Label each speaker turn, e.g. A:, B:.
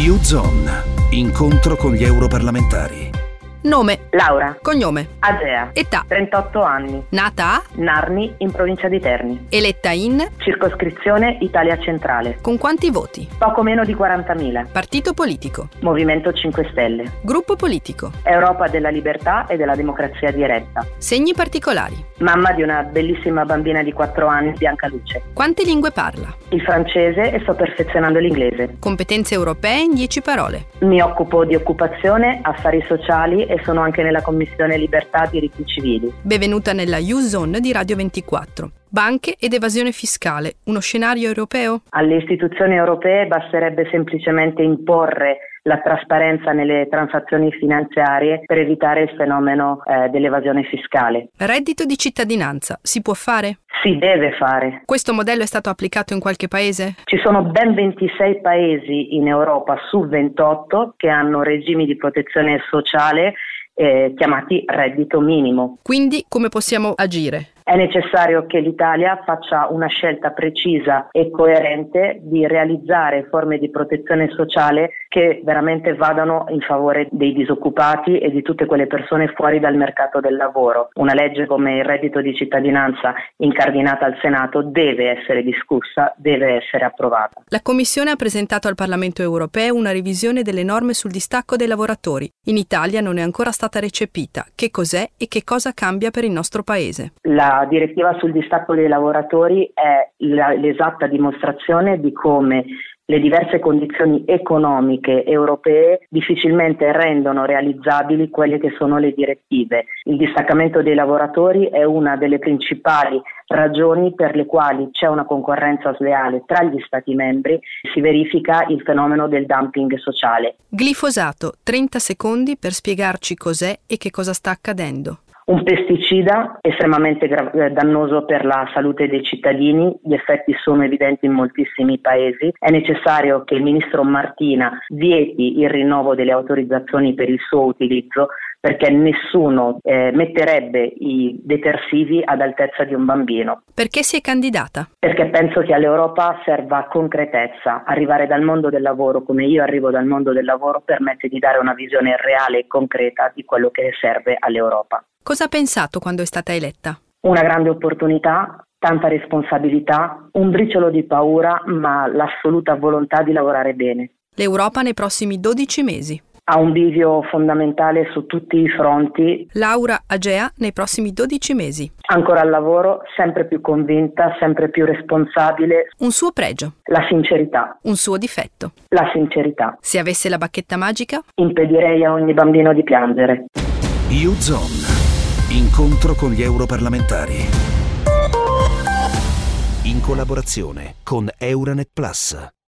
A: U-Zone. Incontro con gli europarlamentari.
B: Nome.
C: Laura.
B: Cognome.
C: Agea.
B: Età.
C: 38 anni.
B: Nata a?
C: Narni, in provincia di Terni.
B: Eletta in?
C: Circoscrizione Italia Centrale.
B: Con quanti voti?
C: Poco meno di 40.000.
B: Partito politico.
C: Movimento 5 Stelle.
B: Gruppo politico.
C: Europa della Libertà e della Democrazia Diretta.
B: Segni particolari.
C: Mamma di una bellissima bambina di 4 anni, Bianca Luce.
B: Quante lingue parla?
C: Il francese e sto perfezionando l'inglese.
B: Competenze europee in 10 parole.
C: Mi occupo di occupazione, affari sociali e sono anche nella Commissione Libertà e Diritti Civili.
B: Benvenuta nella U-Zone di Radio 24. Banche ed evasione fiscale, uno scenario europeo?
C: Alle istituzioni europee basterebbe semplicemente imporre la trasparenza nelle transazioni finanziarie per evitare il fenomeno dell'evasione fiscale.
B: Reddito di cittadinanza, si può fare?
C: Si deve fare.
B: Questo modello è stato applicato in qualche paese?
C: Ci sono ben 26 paesi in Europa su 28 che hanno regimi di protezione sociale chiamati reddito minimo.
B: Quindi come possiamo agire?
C: È necessario che l'Italia faccia una scelta precisa e coerente di realizzare forme di protezione sociale che veramente vadano in favore dei disoccupati e di tutte quelle persone fuori dal mercato del lavoro. Una legge come il reddito di cittadinanza incardinata al Senato deve essere discussa, deve essere approvata.
B: La Commissione ha presentato al Parlamento europeo una revisione delle norme sul distacco dei lavoratori. In Italia non è ancora stata recepita. Che cos'è e che cosa cambia per il nostro Paese?
C: La direttiva sul distacco dei lavoratori è l'esatta dimostrazione di come le diverse condizioni economiche europee difficilmente rendono realizzabili quelle che sono le direttive. Il distaccamento dei lavoratori è una delle principali ragioni per le quali c'è una concorrenza sleale tra gli Stati membri, si verifica il fenomeno del dumping sociale.
B: Glifosato, 30 secondi per spiegarci cos'è e che cosa sta accadendo.
C: Un pesticida estremamente dannoso per la salute dei cittadini, gli effetti sono evidenti in moltissimi paesi, è necessario che il ministro Martina vieti il rinnovo delle autorizzazioni per il suo utilizzo perché nessuno metterebbe i detersivi ad altezza di un bambino.
B: Perché si è candidata?
C: Perché penso che all'Europa serva concretezza. Arrivare dal mondo del lavoro come io arrivo dal mondo del lavoro permette di dare una visione reale e concreta di quello che serve all'Europa.
B: Cosa ha pensato quando è stata eletta?
C: Una grande opportunità, tanta responsabilità, un briciolo di paura, ma l'assoluta volontà di lavorare bene.
B: L'Europa nei prossimi 12 mesi.
C: Ha un bivio fondamentale su tutti i fronti.
B: Laura Agea nei prossimi 12 mesi.
C: Ancora al lavoro, sempre più convinta, sempre più responsabile.
B: Un suo pregio.
C: La sincerità.
B: Un suo difetto.
C: La sincerità.
B: Se avesse la bacchetta magica?
C: Impedirei a ogni bambino di piangere.
A: U-Zone. Incontro con gli europarlamentari. In collaborazione con Euranet Plus.